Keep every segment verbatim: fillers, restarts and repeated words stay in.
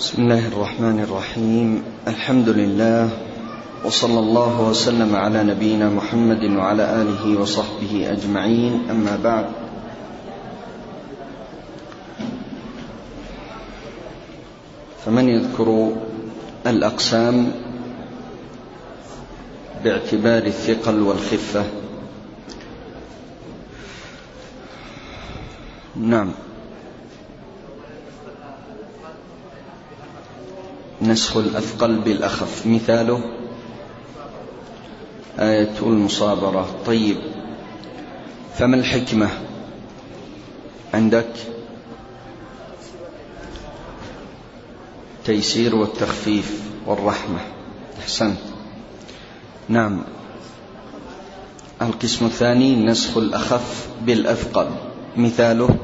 بسم الله الرحمن الرحيم. الحمد لله، وصلى الله وسلم على نبينا محمد وعلى آله وصحبه أجمعين، أما بعد. فمن يذكر الأقسام باعتبار الثقل والخفة؟ نعم. نسخ الأثقل بالأخف، مثاله آية المصابرة. طيب، فما الحكمة عندك؟ تيسير والتخفيف والرحمة. أحسنت. نعم. القسم الثاني نسخ الأخف بالأثقل، مثاله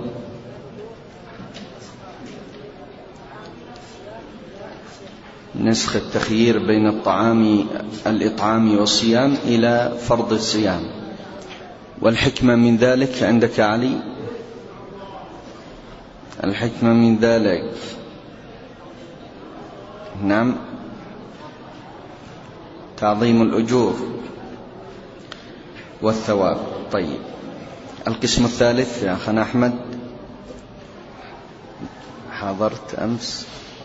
نسخ التخيير بين الطعام الإطعام والصيام إلى فرض الصيام. والحكمة من ذلك عندك علي؟ الحكمة من ذلك نعم تعظيم الأجور والثواب. طيب، القسم الثالث يا أخنا أحمد، حاضرت أمس.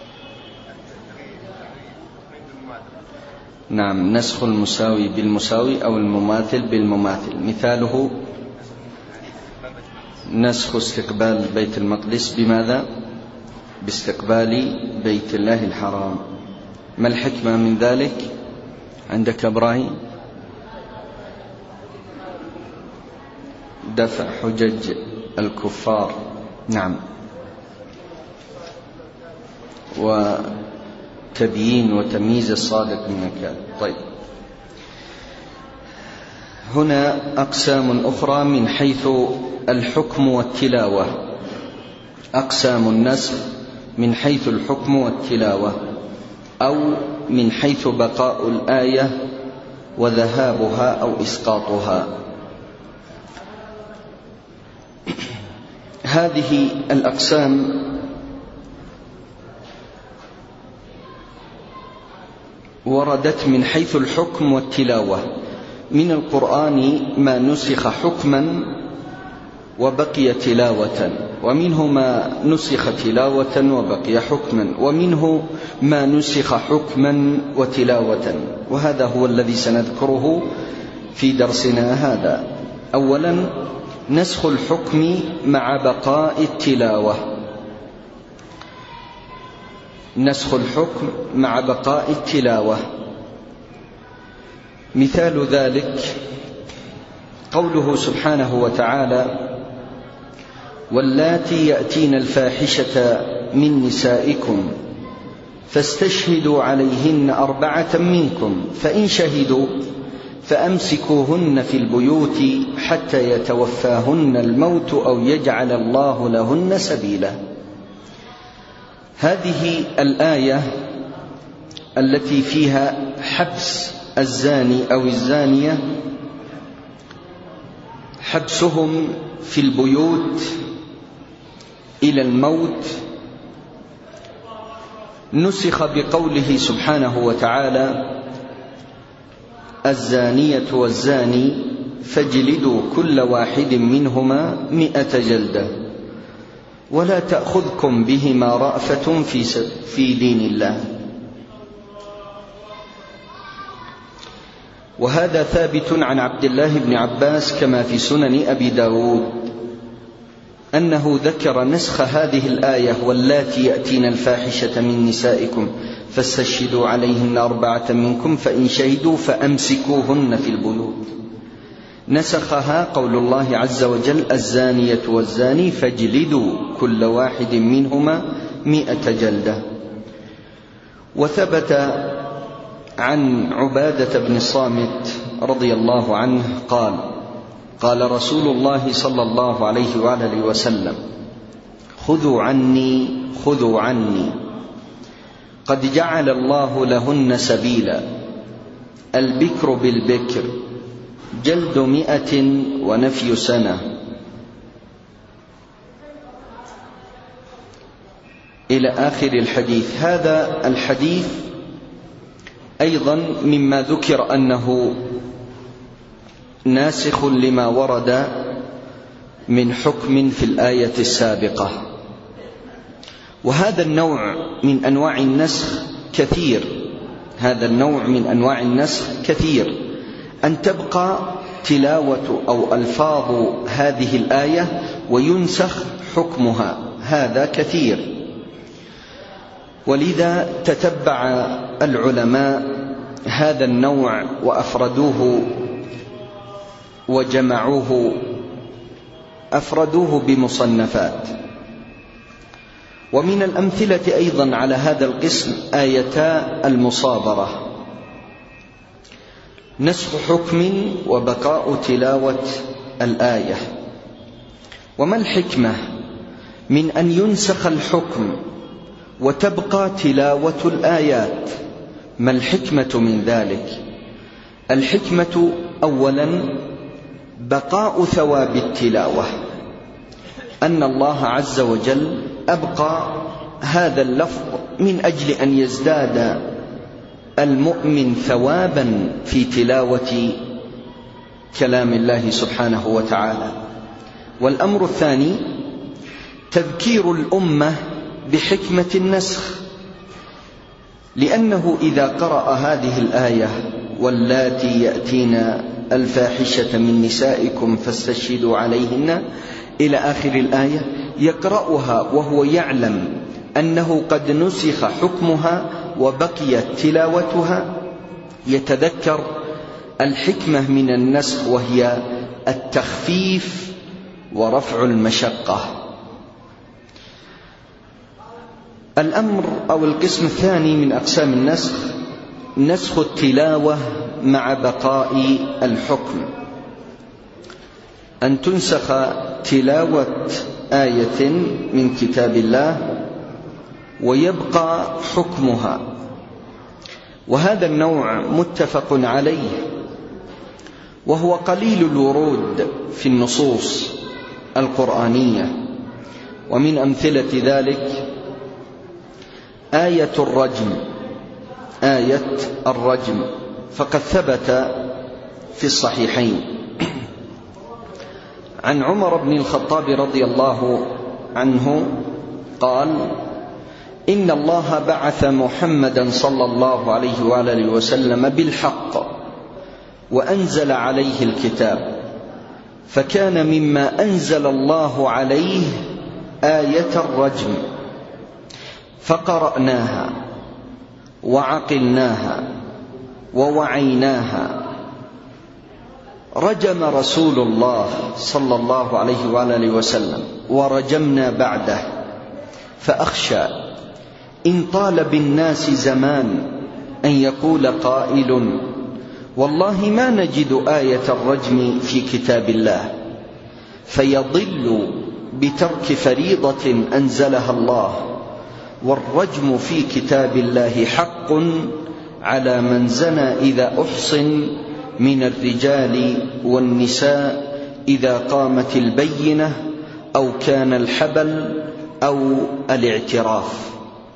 نعم، نسخ المساوي بالمساوي أو المماثل بالمماثل، مثاله نسخ استقبال بيت المقدس بماذا؟ باستقبال بيت الله الحرام. ما الحكمة من ذلك عندك إبراهيم؟ دفع حجج الكفار. نعم، وتبيين وتمييز الصادق من الكاذب. طيب، هنا أقسام أخرى من حيث الحكم والتلاوة. أقسام النسخ من حيث الحكم والتلاوة، أو من حيث بقاء الآية وذهابها أو إسقاطها. هذه الأقسام وردت من حيث الحكم والتلاوة. من القرآن ما نسخ حكما وبقي تلاوة، ومنه ما نسخ تلاوة وبقي حكما، ومنه ما نسخ حكما وتلاوة، وهذا هو الذي سنذكره في درسنا هذا. أولا، نسخ الحكم مع بقاء التلاوة. نسخ الحكم مع بقاء التلاوة، مثال ذلك قوله سبحانه وتعالى: واللاتي يأتين الفاحشة من نسائكم فاستشهدوا عليهن أربعة منكم فإن شهدوا فأمسكوهن في البيوت حتى يتوفاهن الموت أو يجعل الله لهن سبيلا. هذه الآية التي فيها حبس الزاني أو الزانية، حبسهم في البيوت إلى الموت، نسخ بقوله سبحانه وتعالى: الزانية والزاني فاجلدوا كل واحد منهما مئة جلدة ولا تأخذكم بهما رأفة في دين الله. وهذا ثابت عن عبد الله بن عباس كما في سنن أبي داود أنه ذكر نسخ هذه الآية: واللاتي يأتين الفاحشة من نسائكم فاستشهدوا عليهن أربعة منكم فإن شهدوا فأمسكوهن في البيوت. نسخها قول الله عز وجل: الزانية والزاني فاجلدوا كل واحد منهما مئة جلدة. وثبت عن عبادة بن الصامت رضي الله عنه قال: قال رسول الله صلى الله عليه وآله وسلم: خذوا عني خذوا عني قد جعل الله لهن سبيلا، البكر بالبكر جلد مئة ونفي سنة. إلى آخر الحديث. هذا الحديث أيضا مما ذكر أنه ناسخ لما ورد من حكم في الآية السابقة. وهذا النوع من أنواع النسخ كثير، هذا النوع من أنواع النسخ كثير، أن تبقى تلاوة أو ألفاظ هذه الآية وينسخ حكمها، هذا كثير. ولذا تتبع العلماء هذا النوع وأفردوه وجمعوه أفردوه بمصنفات. ومن الأمثلة أيضا على هذا القسم آيتا المصابرة، نسخ حكم وبقاء تلاوة الآية. وما الحكمة من أن ينسخ الحكم وتبقى تلاوة الآيات؟ ما الحكمة من ذلك؟ الحكمة أولا بقاء ثواب التلاوة، أن الله عز وجل أبقى هذا اللفظ من أجل أن يزداد المؤمن ثوابا في تلاوة كلام الله سبحانه وتعالى. والأمر الثاني تذكير الأمة بحكمة النسخ، لأنه إذا قرأ هذه الآية واللاتي يأتين الفاحشة من نسائكم فاستشهدوا عليهن إلى آخر الآية، يقرأها وهو يعلم أنه قد نسخ حكمها وبقيت تلاوتها، يتذكر الحكمة من النسخ وهي التخفيف ورفع المشقة. الأمر أو القسم الثاني من أقسام النسخ نسخ التلاوة مع بقاء الحكم، أن تنسخ تلاوة آية من كتاب الله ويبقى حكمها. وهذا النوع متفق عليه، وهو قليل الورود في النصوص القرآنية. ومن أمثلة ذلك آية الرجم، آية الرجم فقد ثبت في الصحيحين عن عمر بن الخطاب رضي الله عنه قال: إن الله بعث محمدا صلى الله عليه وآله وسلم بالحق وأنزل عليه الكتاب، فكان مما أنزل الله عليه آية الرجم، فقرأناها وعقلناها ووعيناها. رجم رسول الله صلى الله عليه وآله وسلم ورجمنا بعده، فأخشى إن طال بالناس زمان أن يقول قائل: والله ما نجد آية الرجم في كتاب الله، فيضل بترك فريضة أنزلها الله. والرجم في كتاب الله حق على من زنى إذا أحصن من الرجال والنساء إذا قامت البينة أو كان الحبل أو الاعتراف.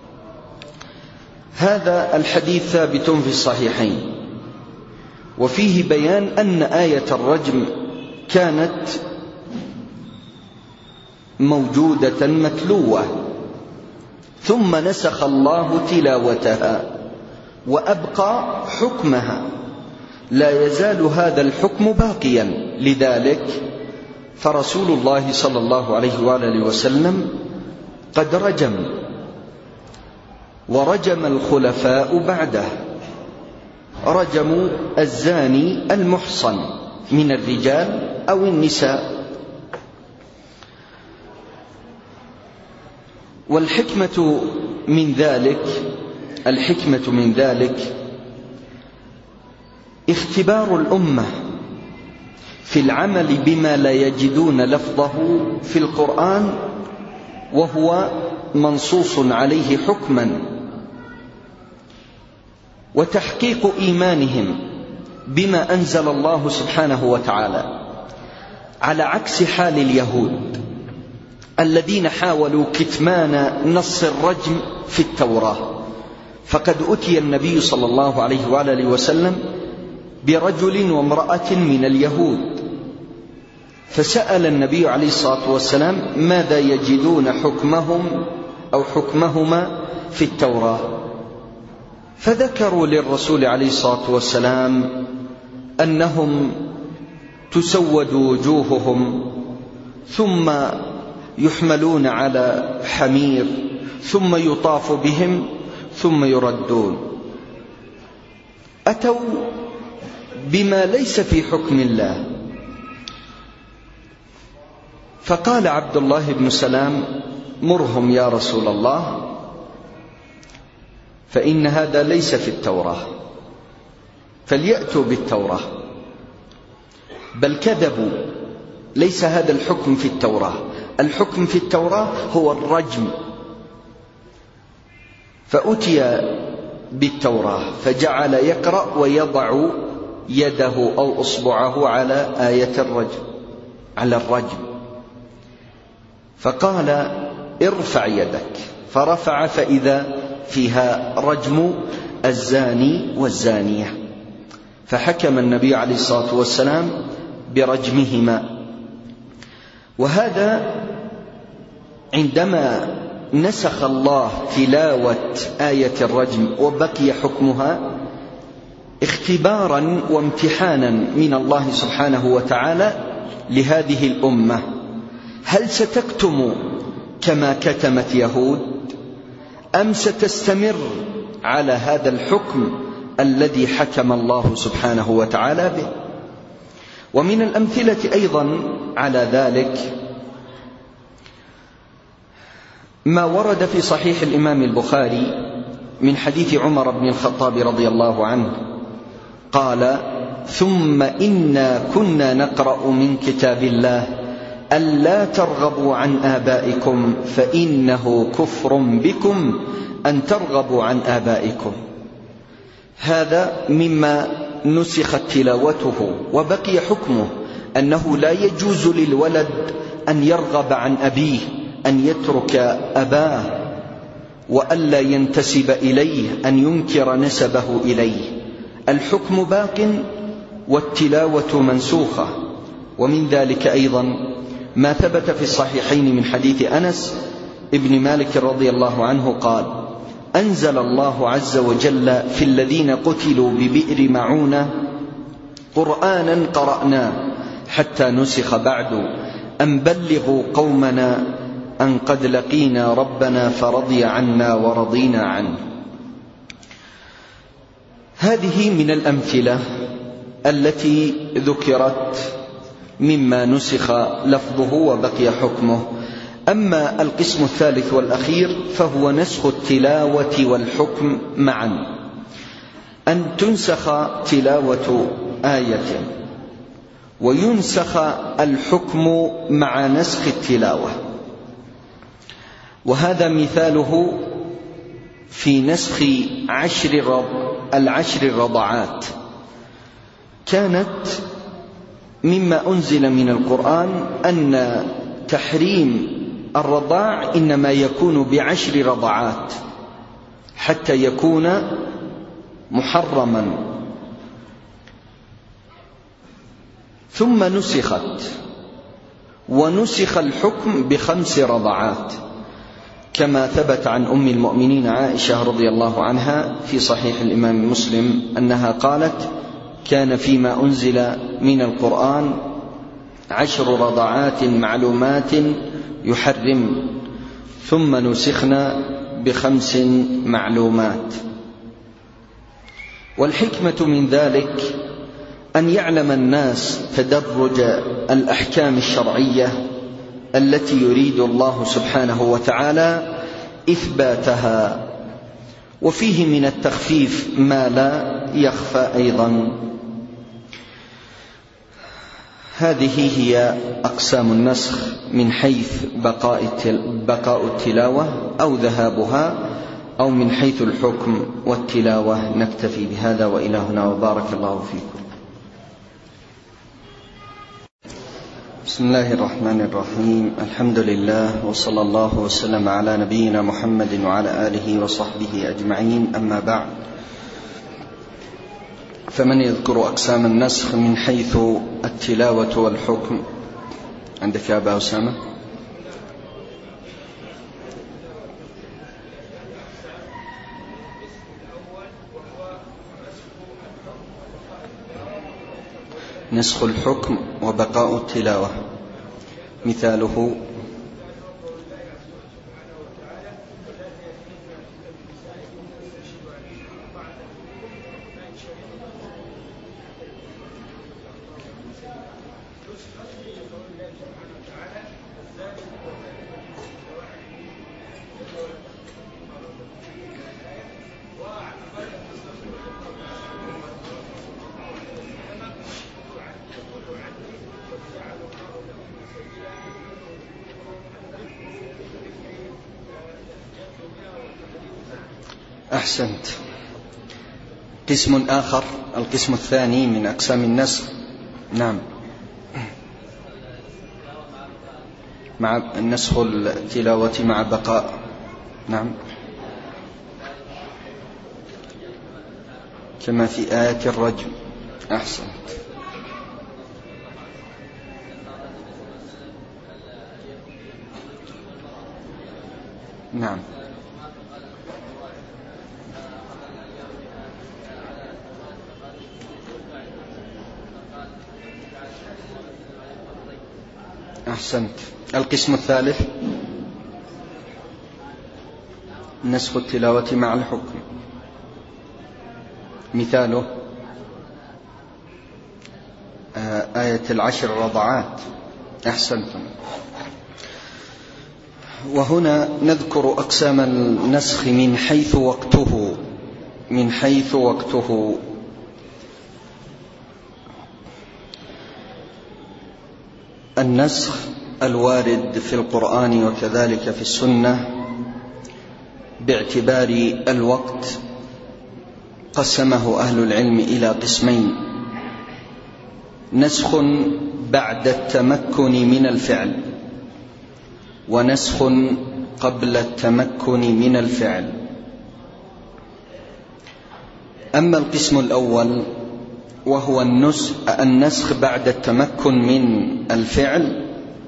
هذا الحديث ثابت في الصحيحين، وفيه بيان أن آية الرجم كانت موجودة متلوة، ثم نسخ الله تلاوتها وأبقى حكمها، لا يزال هذا الحكم باقيا. لذلك فرسول الله صلى الله عليه وآله وسلم قد رجم، ورجم الخلفاء بعده، رجموا الزاني المحصن من الرجال أو النساء. والحكمة من ذلك الحكمة من ذلك اختبار الأمة في العمل بما لا يجدون لفظه في القرآن وهو منصوص عليه حكما، وتحقيق إيمانهم بما أنزل الله سبحانه وتعالى، على عكس حال اليهود الذين حاولوا كتمان نص الرجم في التوراة. فقد أتي النبي صلى الله عليه وآله وسلم برجل وامرأة من اليهود، فسأل النبي عليه الصلاة والسلام ماذا يجدون حكمهم أو حكمهما في التوراة، فذكروا للرسول عليه الصلاة والسلام أنهم تسود وجوههم ثم يحملون على حمير ثم يطاف بهم ثم يردون. أتوا بما ليس في حكم الله. فقال عبد الله بن سلام مرهم يا رسول الله، فإن هذا ليس في التوراة، فليأتوا بالتوراة. بل كذبوا، ليس هذا الحكم في التوراة، الحكم في التوراة هو الرجم. فأتي بالتوراة فجعل يقرأ ويضع يده أو أصبعه على آية الرجم، على الرجم، فقال ارفع يدك، فرفع فإذا فيها رجم الزاني والزانية، فحكم النبي عليه الصلاة والسلام برجمهما. وهذا عندما نسخ الله تلاوة آية الرجم وبقي حكمها اختبارا وامتحانا من الله سبحانه وتعالى لهذه الأمة، هل ستكتم كما كتمت يهود أم ستستمر على هذا الحكم الذي حكم الله سبحانه وتعالى به؟ ومن الأمثلة أيضا على ذلك ما ورد في صحيح الإمام البخاري من حديث عمر بن الخطاب رضي الله عنه قال ثم إنا كنا نقرأ من كتاب الله ألا ترغبوا عن آبائكم فإنه كفر بكم أن ترغبوا عن آبائكم. هذا مما نسخت تلاوته وبقي حكمه، أنه لا يجوز للولد أن يرغب عن أبيه، أن يترك أباه وألا ينتسب إليه، أن ينكر نسبه إليه. الحكم باق والتلاوة منسوخة. ومن ذلك أيضا ما ثبت في الصحيحين من حديث أنس ابن مالك رضي الله عنه قال أنزل الله عز وجل في الذين قتلوا ببئر معونة قرآنا قرأناه حتى نسخ بعد أن بلغوا قومنا أن قد لقينا ربنا فرضي عنا ورضينا عنه. هذه من الأمثلة التي ذكرت مما نسخ لفظه وبقي حكمه. أما القسم الثالث والأخير فهو نسخ التلاوة والحكم معا، أن تنسخ تلاوة آية وينسخ الحكم مع نسخ التلاوة. وهذا مثاله في نسخ عشر العشر الرضعات. كانت مما أنزل من القرآن أن تحريم الرضاع إنما يكون بعشر رضعات حتى يكون محرما، ثم نسخت ونسخ الحكم بخمس رضعات، كما ثبت عن أم المؤمنين عائشة رضي الله عنها في صحيح الإمام مسلم أنها قالت كان فيما أنزل من القرآن عشر رضعات معلومات يحرم، ثم نسخنا بخمس معلومات. والحكمة من ذلك أن يعلم الناس تدرج الأحكام الشرعية التي يريد الله سبحانه وتعالى إثباتها، وفيه من التخفيف ما لا يخفى أيضا. هذه هي أقسام النسخ من حيث بقاء التلاوة أو ذهابها، أو من حيث الحكم والتلاوة. نكتفي بهذا وإلى هنا، وبارك الله فيكم. بسم الله الرحمن الرحيم. الحمد لله وصلى الله وسلم على نبينا محمد وعلى آله وصحبه أجمعين، أما بعد، فمن يذكر أقسام النسخ من حيث التلاوة والحكم؟ عندك يا أبا أسامة؟ نسخ الحكم وبقاء التلاوة، مثاله أحسنت. قسم آخر، القسم الثاني من أقسام النسخ، نعم، مع النسخ التلاوة مع بقاء، نعم، كما في آية الرجم. أحسنت. نعم. أحسنت. القسم الثالث نسخ التلاوة مع الحكم، مثاله آية العشر رضعات. أحسنتم. وهنا نذكر أقسام النسخ من حيث وقته من حيث وقته النسخ الوارد في القرآن وكذلك في السنة باعتبار الوقت قسمه أهل العلم إلى قسمين: نسخ بعد التمكن من الفعل، ونسخ قبل التمكن من الفعل. أما القسم الأول وهو النسخ بعد التمكن من الفعل،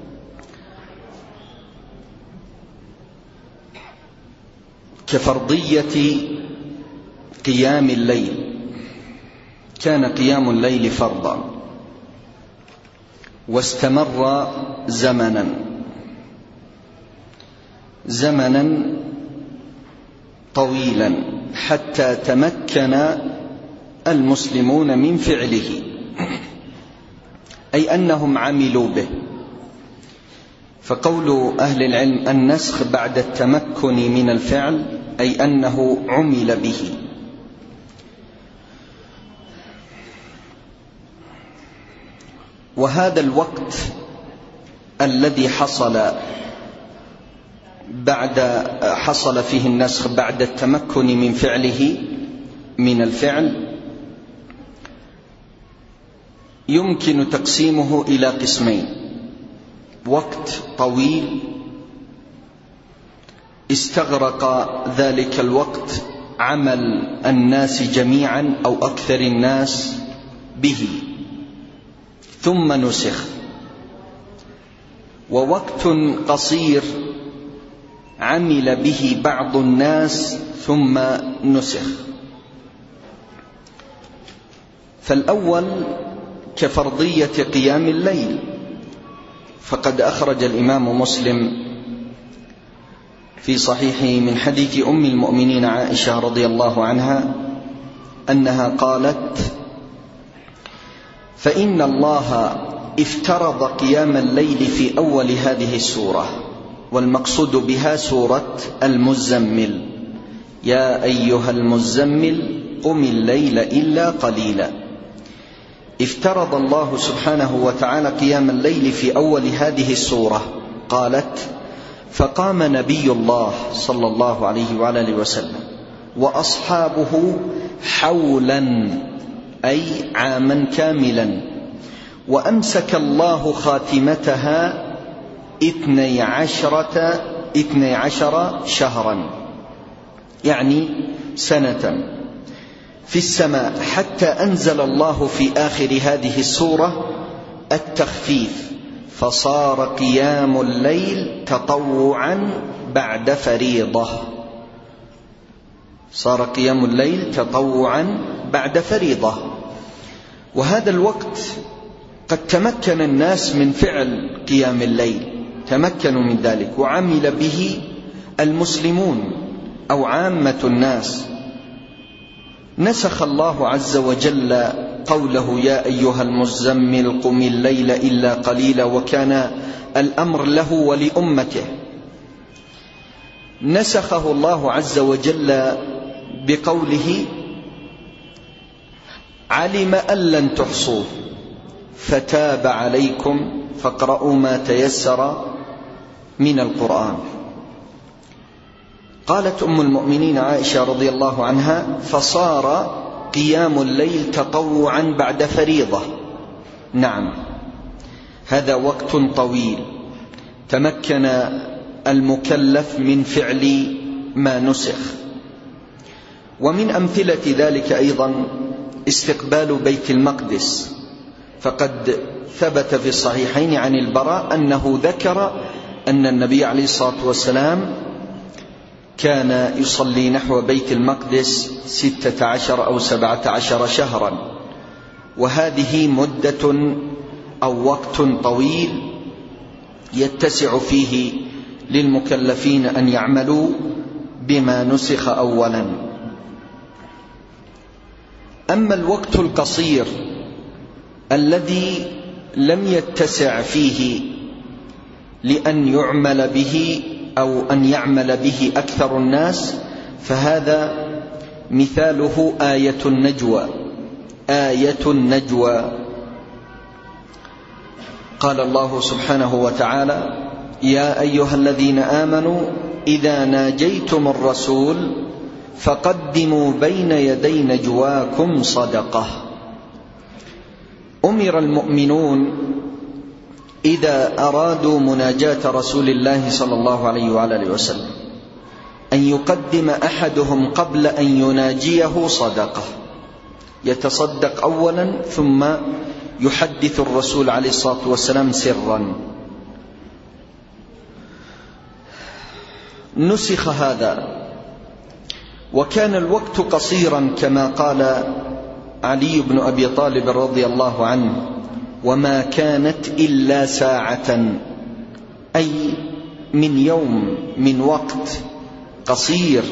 كفرضية قيام الليل. كان قيام الليل فرضا واستمر زمنا زمنا طويلا حتى تمكن المسلمون من فعله، أي أنهم عملوا به. فقول أهل العلم النسخ بعد التمكن من الفعل أي أنه عمل به. وهذا الوقت الذي حصل بعد حصل فيه النسخ بعد التمكن من فعله من الفعل يمكن تقسيمه إلى قسمين: وقت طويل استغرق ذلك الوقت عمل الناس جميعا أو أكثر الناس به ثم نسخ، ووقت قصير عمل به بعض الناس ثم نسخ. فالأول كفرضية قيام الليل، فقد أخرج الإمام مسلم في صحيحه من حديث أم المؤمنين عائشة رضي الله عنها أنها قالت: فإن الله افترض قيام الليل في أول هذه السورة، والمقصود بها سورة المزمل: يا أيها المزمل قم الليل إلا قليلا. افترض الله سبحانه وتعالى قيام الليل في أول هذه السورة. قالت: فقام نبي الله صلى الله عليه وآله وسلم وأصحابه حولا، أي عاما كاملا، وأمسك الله خاتمتها اثني عشرة اثني عشر شهرا، يعني سنة في السماء، حتى أنزل الله في آخر هذه السورة التخفيف، فصار قيام الليل تطوعا بعد فريضة. صار قيام الليل تطوعا بعد فريضة. وهذا الوقت قد تمكن الناس من فعل قيام الليل، تمكنوا من ذلك وعمل به المسلمون أو عامة الناس. نسخ الله عز وجل قوله يا أيها المزمل قم الليل إلا قليلا، وكان الأمر له ولأمته. نسخه الله عز وجل بقوله علم أن لن تحصوه فتاب عليكم فاقرؤوا ما تيسر من القرآن. قالت أم المؤمنين عائشة رضي الله عنها فصار قيام الليل تطوعا بعد فريضة. نعم، هذا وقت طويل تمكن المكلف من فعل ما نسخ. ومن أمثلة ذلك أيضا استقبال بيت المقدس، فقد ثبت في الصحيحين عن البراء أنه ذكر أن النبي عليه الصلاة والسلام كان يصلي نحو بيت المقدس ستة عشر أو سبعة عشر شهرا، وهذه مدة أو وقت طويل يتسع فيه للمكلفين أن يعملوا بما نسخ أولا. أما الوقت القصير الذي لم يتسع فيه لأن يعمل به أو أن يعمل به أكثر الناس، فهذا مثاله آية النجوى. آية النجوى قال الله سبحانه وتعالى يا أيها الذين آمنوا إذا ناجيتم الرسول فقدموا بين يدي نجواكم صدقة. أمر المؤمنون إذا أرادوا مناجاة رسول الله صلى الله عليه وآله وسلم أن يقدم أحدهم قبل أن يناجيه صدقة، يتصدق أولا ثم يحدث الرسول عليه الصلاة والسلام سرا. نسخ هذا وكان الوقت قصيرا كما قال علي بن أبي طالب رضي الله عنه وما كانت إلا ساعة، أي من يوم، من وقت قصير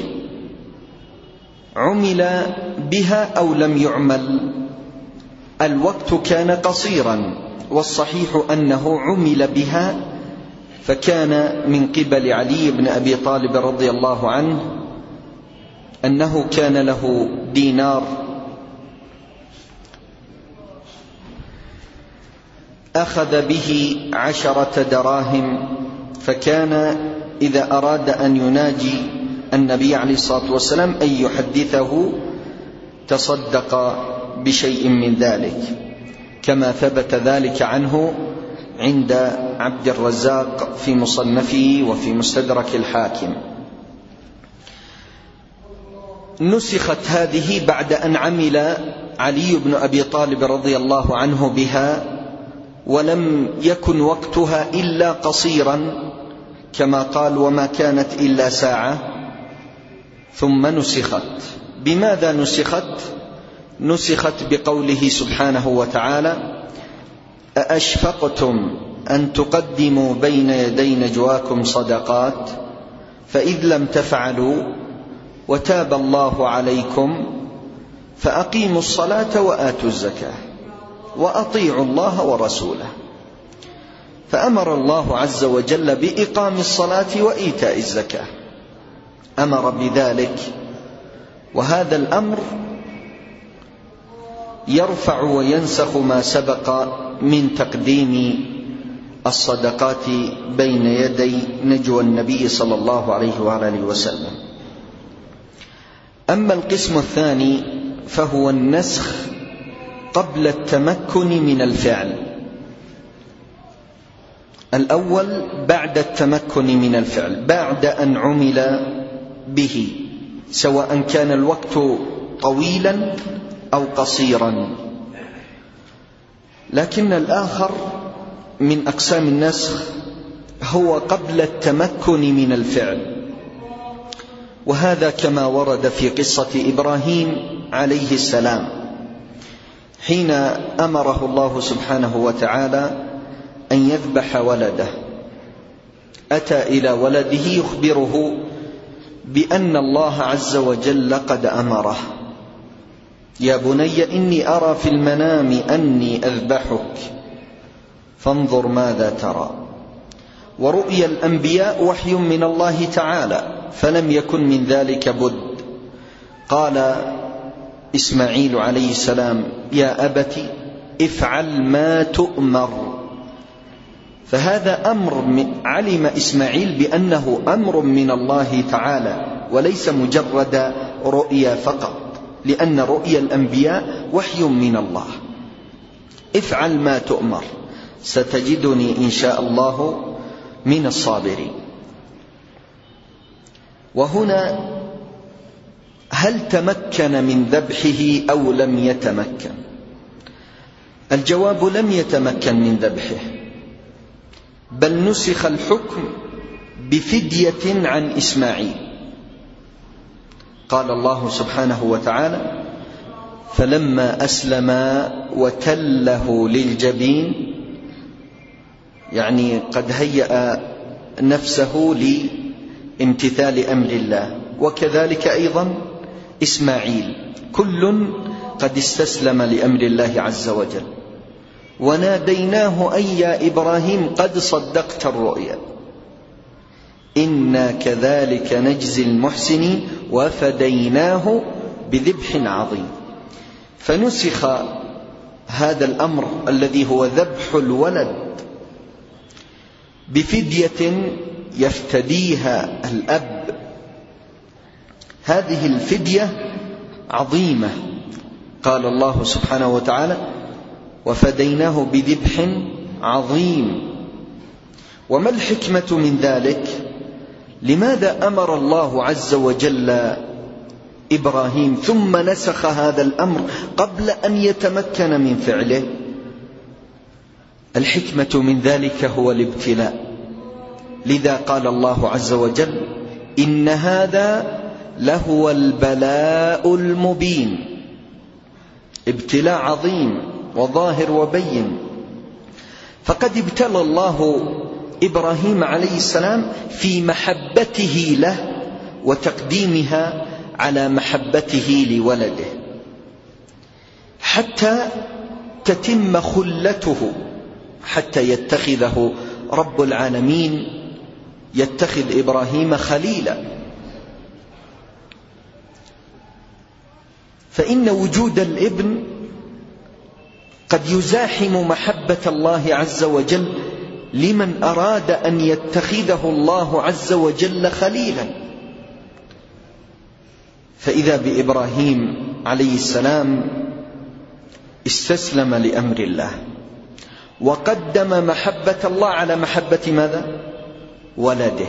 عمل بها أو لم يعمل، الوقت كان قصيرا. والصحيح أنه عمل بها، فكان من قبل علي بن أبي طالب رضي الله عنه أنه كان له دينار أخذ به عشرة دراهم، فكان إذا أراد أن يناجي النبي عليه الصلاة والسلام أن يحدثه تصدق بشيء من ذلك، كما ثبت ذلك عنه عند عبد الرزاق في مصنفه وفي مستدرك الحاكم. نسخت هذه بعد أن عمل علي بن أبي طالب رضي الله عنه بها، ولم يكن وقتها إلا قصيرا كما قال وما كانت إلا ساعة، ثم نسخت. بماذا نسخت؟ نسخت بقوله سبحانه وتعالى أأشفقتم أن تقدموا بين يدي نجواكم صدقات فإذ لم تفعلوا وتاب الله عليكم فأقيموا الصلاة وآتوا الزكاة وأطيعوا الله ورسوله. فأمر الله عز وجل بإقام الصلاة وإيتاء الزكاة، أمر بذلك، وهذا الأمر يرفع وينسخ ما سبق من تقديم الصدقات بين يدي نجوى النبي صلى الله عليه وآله وسلم. أما القسم الثاني فهو النسخ قبل التمكن من الفعل، الأول بعد التمكن من الفعل، بعد أن عمل به، سواء كان الوقت طويلا أو قصيرا. لكن الآخر من أقسام النسخ هو قبل التمكن من الفعل، وهذا كما ورد في قصة إبراهيم عليه السلام حين أمره الله سبحانه وتعالى أن يذبح ولده، أتى إلى ولده يخبره بأن الله عز وجل قد أمره: يا بني إني أرى في المنام أني أذبحك فانظر ماذا ترى. ورؤيا الأنبياء وحي من الله تعالى، فلم يكن من ذلك بد. قال إسماعيل عليه السلام: يا أبت افعل ما تؤمر. فهذا أمر علم إسماعيل بأنه أمر من الله تعالى وليس مجرد رؤيا فقط، لأن رؤيا الأنبياء وحي من الله. افعل ما تؤمر ستجدني إن شاء الله من الصابرين. وهنا هل تمكن من ذبحه أو لم يتمكن؟ الجواب: لم يتمكن من ذبحه، بل نسخ الحكم بفدية عن إسماعيل. قال الله سبحانه وتعالى: فلما أسلما وتله للجبين، يعني قد هيأ نفسه لامتثال أمر الله. وكذلك أيضا إسماعيل، كل قد استسلم لأمر الله عز وجل. وناديناه أي يا إبراهيم قد صدقت الرؤيا إنا كذلك نجزي المحسنين وفديناه بذبح عظيم. فنسخ هذا الأمر الذي هو ذبح الولد بفدية يفتديها الأب. هذه الفدية عظيمة. قال الله سبحانه وتعالى: وفديناه بذبح عظيم. وما الحكمة من ذلك؟ لماذا أمر الله عز وجل إبراهيم ثم نسخ هذا الأمر قبل أن يتمكن من فعله؟ الحكمة من ذلك هو الابتلاء. لذا قال الله عز وجل: إن هذا لهو البلاء المبين. ابتلاء عظيم وظاهر وبين. فقد ابتلى الله إبراهيم عليه السلام في محبته له وتقديمها على محبته لولده، حتى تتم خلته، حتى يتخذه رب العالمين، يتخذ إبراهيم خليلا. فإن وجود الابن قد يزاحم محبة الله عز وجل لمن أراد أن يتخذه الله عز وجل خليلا. فإذا بإبراهيم عليه السلام استسلم لأمر الله وقدم محبة الله على محبة ماذا؟ ولده،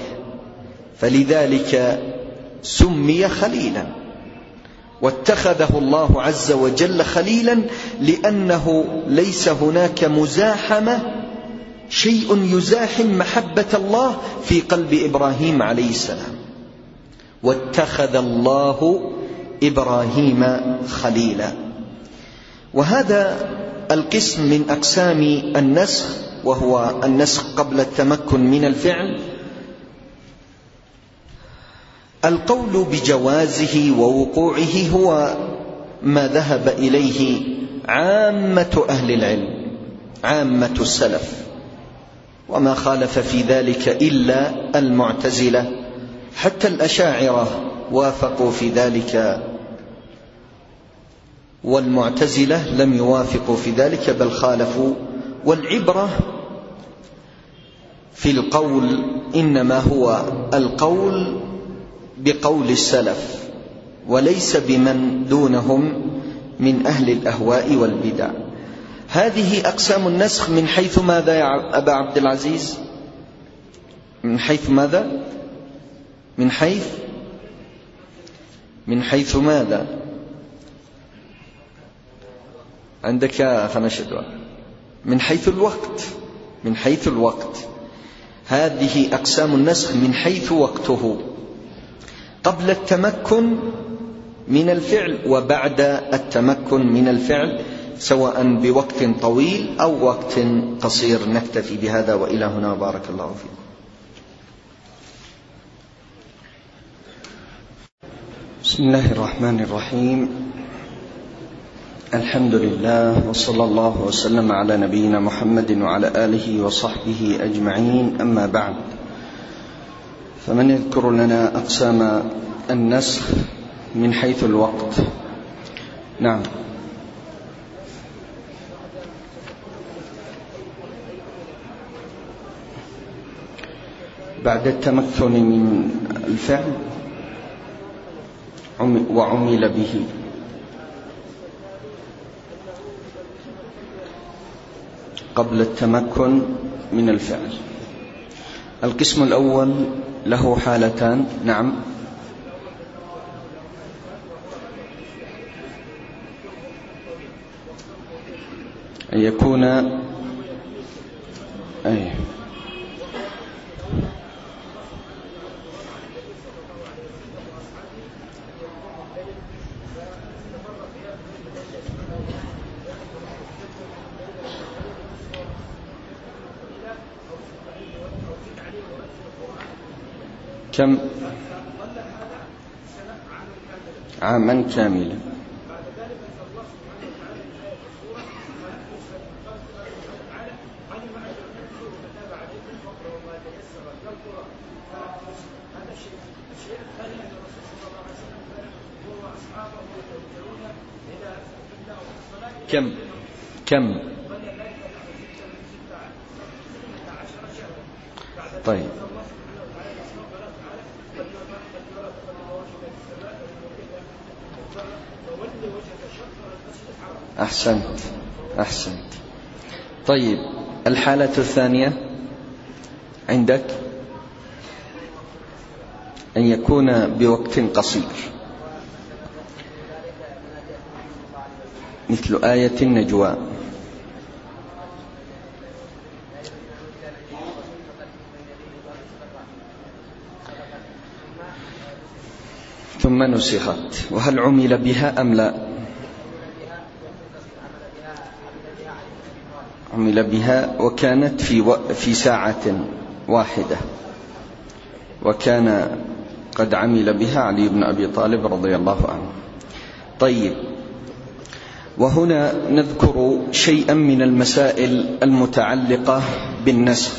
فلذلك سمي خليلا، واتخذه الله عز وجل خليلا لأنه ليس هناك مزاحمة، شيء يزاحم محبة الله في قلب إبراهيم عليه السلام. واتخذ الله إبراهيم خليلا. وهذا القسم من أقسام النسخ، وهو النسخ قبل التمكن من الفعل. القول بجوازه ووقوعه هو ما ذهب إليه عامة أهل العلم، عامة السلف، وما خالف في ذلك إلا المعتزلة. حتى الأشاعرة وافقوا في ذلك، والمعتزلة لم يوافقوا في ذلك بل خالفوا. والعبرة في القول إنما هو القول بقول السلف، وليس بمن دونهم من أهل الأهواء والبدع. هذه أقسام النسخ من حيث ماذا يا أبا عبد العزيز؟ من حيث ماذا؟ من حيث من حيث ماذا؟ عندك يا خنشدوا؟ من حيث الوقت. من حيث الوقت. هذه أقسام النسخ من حيث وقته، قبل التمكن من الفعل وبعد التمكن من الفعل، سواء بوقت طويل أو وقت قصير. نكتفي بهذا وإلى هنا، بارك الله فيكم. بسم الله الرحمن الرحيم. الحمد لله، وصلى الله وسلم على نبينا محمد وعلى آله وصحبه أجمعين. أما بعد، فمن يذكر لنا أقسام النسخ من حيث الوقت؟ نعم. بعد التمكن من الفعل وعمل به. قبل التمكن من الفعل. القسم الأول له حالتان. نعم. أن يكون أي كم عاما كاملا. كم كم طيب. أحسنت أحسنت. طيب، الحالة الثانية عندك أن يكون بوقت قصير، مثل آية النجوى. ثم نسخت. وهل عمل بها أم لا؟ عمل بها، وكانت في و... في ساعة واحدة، وكان قد عمل بها علي بن أبي طالب رضي الله عنه. طيب، وهنا نذكر شيئا من المسائل المتعلقة بالنسخ.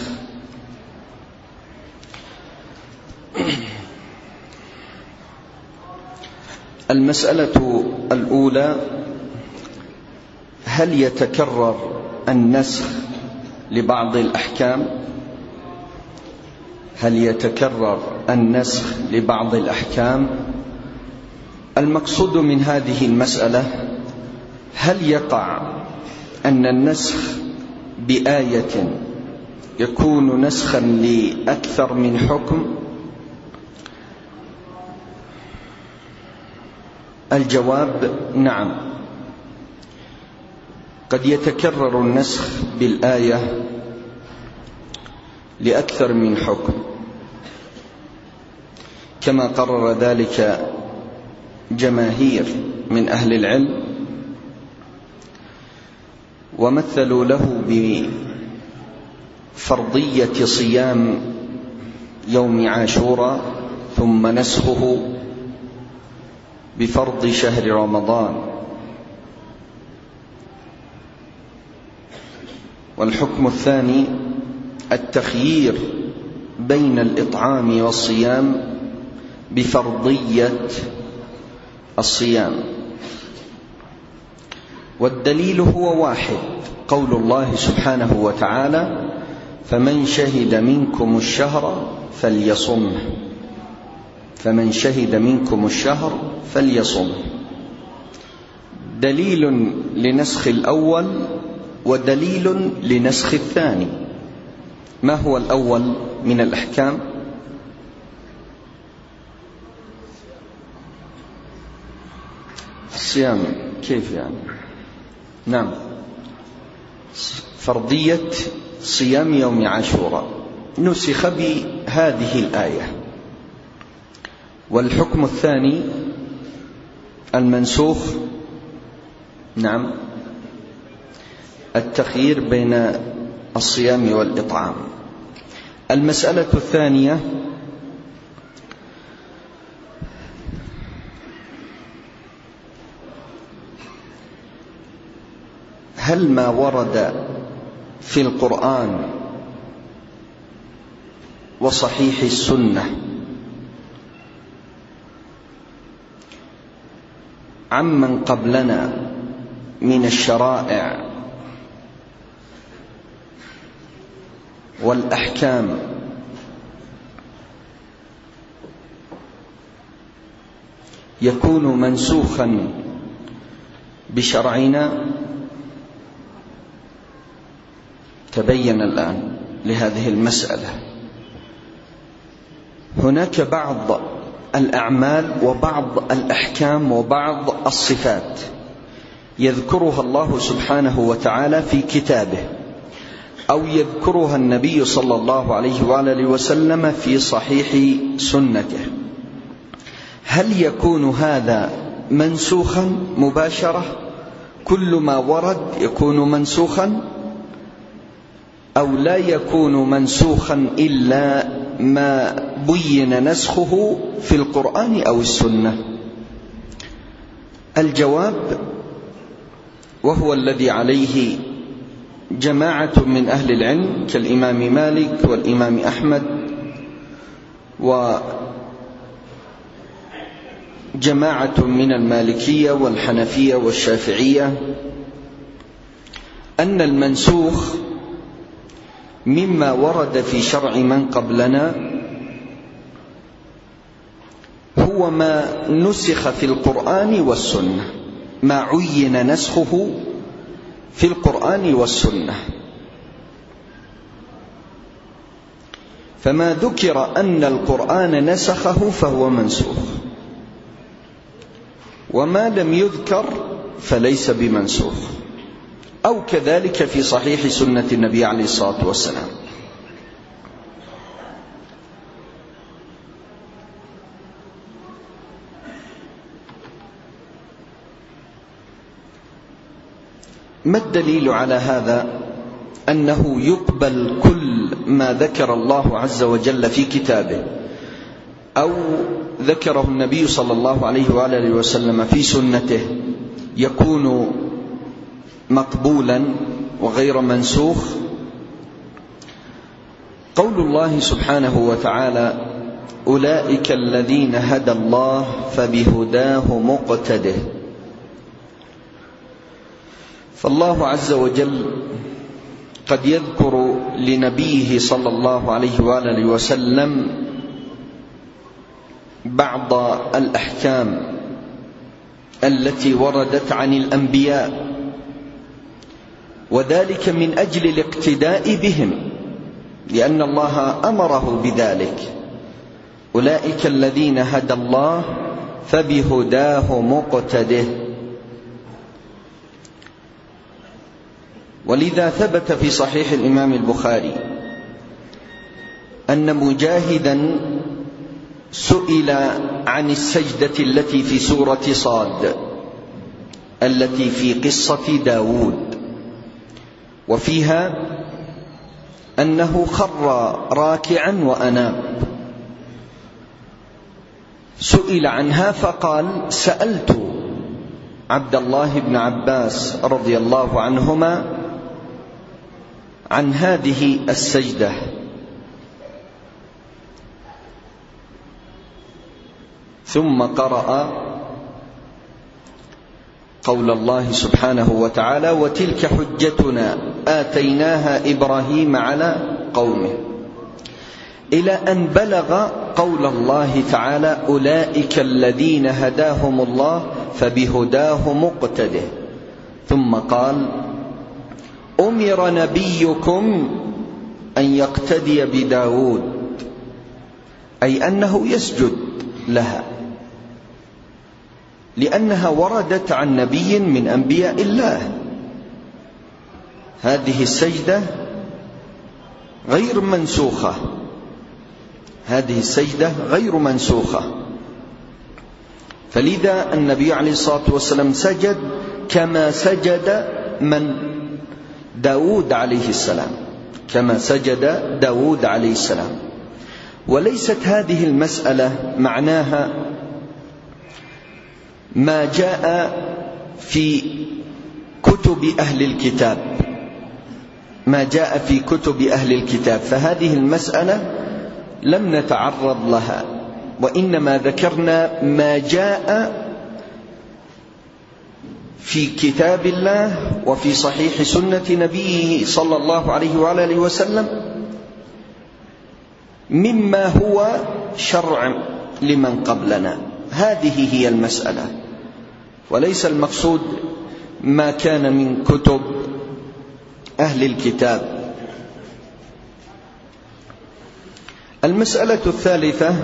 المسألة الأولى: هل يتكرر النسخ لبعض الأحكام؟ هل يتكرر النسخ لبعض الأحكام؟ المقصود من هذه المسألة: هل يقع أن النسخ بآية يكون نسخا لأكثر من حكم؟ الجواب: نعم، قد يتكرر النسخ بالآية لأكثر من حكم، كما قرر ذلك جماهير من أهل العلم، ومثلوا له بفرضية صيام يوم عاشوراء ثم نسخه بفرض شهر رمضان. والحكم الثاني التخيير بين الإطعام والصيام بفرضية الصيام. والدليل هو واحد: قول الله سبحانه وتعالى: فمن شهد منكم الشهر فليصمه. فمن شهد منكم الشهر فليصمه. دليل لنسخ الأول ودليل لنسخ الثاني. ما هو الأول من الأحكام؟ الصيام. كيف يعني؟ نعم، فرضية صيام يوم عاشوراء نسخ بهذه الآية. والحكم الثاني المنسوخ نعم التخيير بين الصيام والإطعام. المسألة الثانية هل ما ورد في القرآن وصحيح السنة عمن قبلنا من الشرائع والأحكام يكون منسوخا بشرعنا؟ تبين الآن لهذه المسألة هناك بعض الأعمال وبعض الأحكام وبعض الصفات يذكرها الله سبحانه وتعالى في كتابه أو يذكرها النبي صلى الله عليه وآله وسلم في صحيح سنته. هل يكون هذا منسوخا مباشرة؟ كل ما ورد يكون منسوخا، أو لا يكون منسوخا إلا ما بين نسخه في القرآن أو السنة؟ الجواب وهو الذي عليه جماعة من أهل العلم كالإمام مالك والإمام أحمد وجماعة من المالكية والحنفية والشافعية، أن المنسوخ مما ورد في شرع من قبلنا هو ما نسخ في القرآن والسنة، ما عين نسخه في القرآن والسنة. فما ذكر أن القرآن نسخه فهو منسوخ، وما لم يذكر فليس بمنسوخ، أو كذلك في صحيح سنة النبي عليه الصلاة والسلام. ما الدليل على هذا؟ أنه يقبل كل ما ذكر الله عز وجل في كتابه أو ذكره النبي صلى الله عليه وآله وسلم في سنته يكون مقبولا وغير منسوخ. قول الله سبحانه وتعالى: أولئك الذين هدى الله فبهداه مقتده. فالله عز وجل قد يذكر لنبيه صلى الله عليه وآله وسلم بعض الأحكام التي وردت عن الأنبياء، وذلك من أجل الاقتداء بهم، لأن الله أمره بذلك. أولئك الذين هدى الله فبهداه مقتده. ولذا ثبت في صحيح الإمام البخاري أن مجاهدا سئل عن السجدة التي في سورة صاد التي في قصة داود، وفيها أنه خر راكعا وأناب. سئل عنها فقال: سألت عبد الله بن عباس رضي الله عنهما عن هذه السجدة. ثم قرأ قول الله سبحانه وتعالى: وتلك حجتنا آتيناها إبراهيم على قومه، إلى أن بلغ قول الله تعالى: أولئك الذين هداهم الله فبهداه مقتده. ثم قال: أمر نبيكم أن يقتدي بداود، أي أنه يسجد لها، لأنها وردت عن نبي من أنبياء الله. هذه السجدة غير منسوخة، هذه السجدة غير منسوخة، فلذا النبي عليه الصلاة والسلام سجد كما سجد من داود عليه السلام، كما سجد داود عليه السلام. وليست هذه المسألة معناها ما جاء في كتب أهل الكتاب، ما جاء في كتب أهل الكتاب، فهذه المسألة لم نتعرض لها، وإنما ذكرنا ما جاء في كتاب الله وفي صحيح سنة نبيه صلى الله عليه وآله وسلم مما هو شرع لمن قبلنا. هذه هي المسألة، وليس المقصود ما كان من كتب أهل الكتاب. المسألة الثالثة: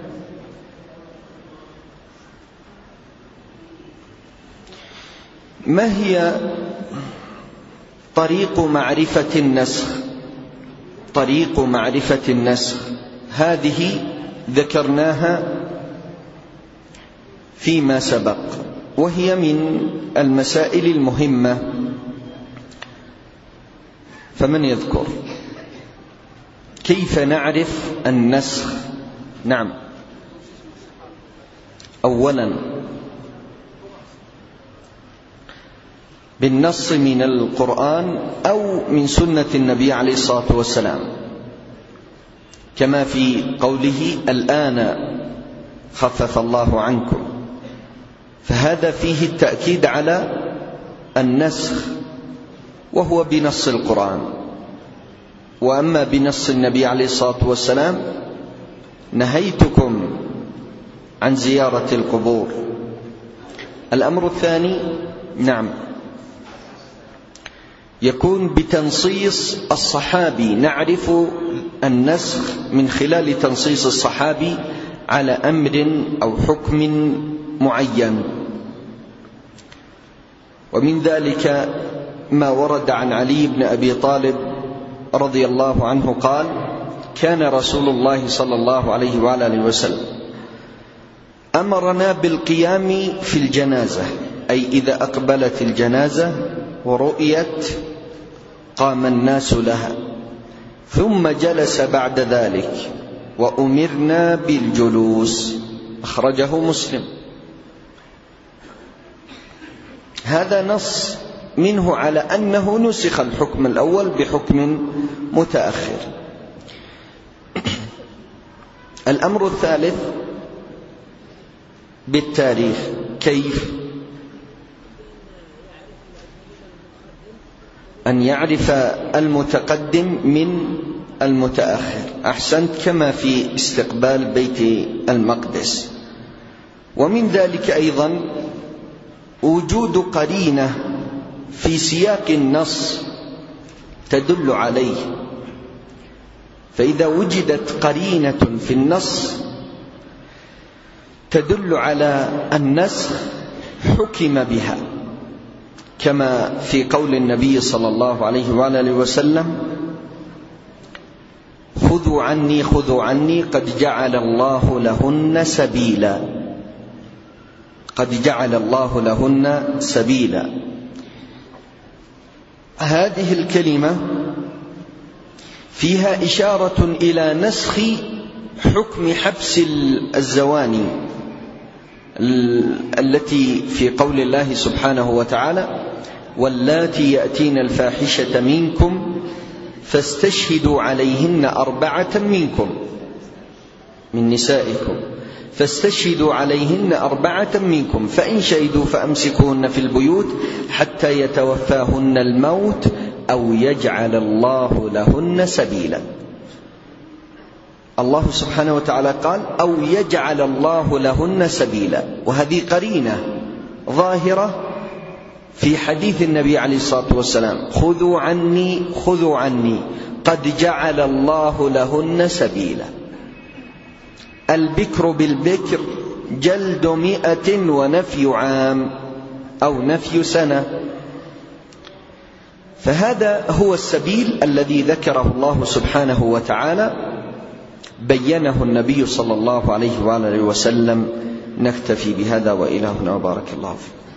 ما هي طريق معرفة النسخ؟ طريق معرفة النسخ هذه ذكرناها فيما سبق، وهي من المسائل المهمة، فمن يذكر كيف نعرف النسخ؟ نعم. أولا بالنص من القرآن أو من سنة النبي عليه الصلاة والسلام، كما في قوله الآن خفف الله عنكم، فهذا فيه التأكيد على النسخ، وهو بنص القرآن. وأما بنص النبي عليه الصلاة والسلام: نهيتكم عن زيارة القبور. الأمر الثاني: نعم، يكون بتنصيص الصحابي، نعرف النسخ من خلال تنصيص الصحابي على أمر أو حكم معين. ومن ذلك ما ورد عن علي بن أبي طالب رضي الله عنه قال: كان رسول الله صلى الله عليه وآله وسلم أمرنا بالقيام في الجنازة، أي إذا أقبلت الجنازة ورؤيت قام الناس لها، ثم جلس بعد ذلك وأمرنا بالجلوس. أخرجه مسلم. هذا نص منه على أنه نسخ الحكم الأول بحكم متأخر. الأمر الثالث بالتاريخ. كيف؟ أن يعرف المتقدم من المتأخر. أحسنت، كما في استقبال بيت المقدس. ومن ذلك أيضا وجود قرينة في سياق النص تدل عليه، فإذا وجدت قرينة في النص تدل على النسخ حكم بها، كما في قول النبي صلى الله عليه وآله وسلم: خذوا عني خذوا عني قد جعل الله لهن سبيلا، قد جعل الله لهن سبيلا. هذه الكلمة فيها إشارة إلى نسخ حكم حبس الزواني التي في قول الله سبحانه وتعالى: واللاتي يأتين الفاحشة منكم فاستشهدوا عليهن أربعة منكم من نسائكم فاستشهدوا عليهن أربعة منكم فإن شهدوا فأمسكوهن في البيوت حتى يتوفاهن الموت أو يجعل الله لهن سبيلا. الله سبحانه وتعالى قال: أو يجعل الله لهن سبيلا، وهذه قرينة ظاهرة في حديث النبي عليه الصلاة والسلام: خذوا عني خذوا عني قد جعل الله لهن سبيلا. البكر بالبكر جلد مئة ونفي عام أو نفي سنة. فهذا هو السبيل الذي ذكره الله سبحانه وتعالى، بينه النبي صلى الله عليه وآله وسلم. نكتفي بهذا وإلهنا وبارك الله فيكم.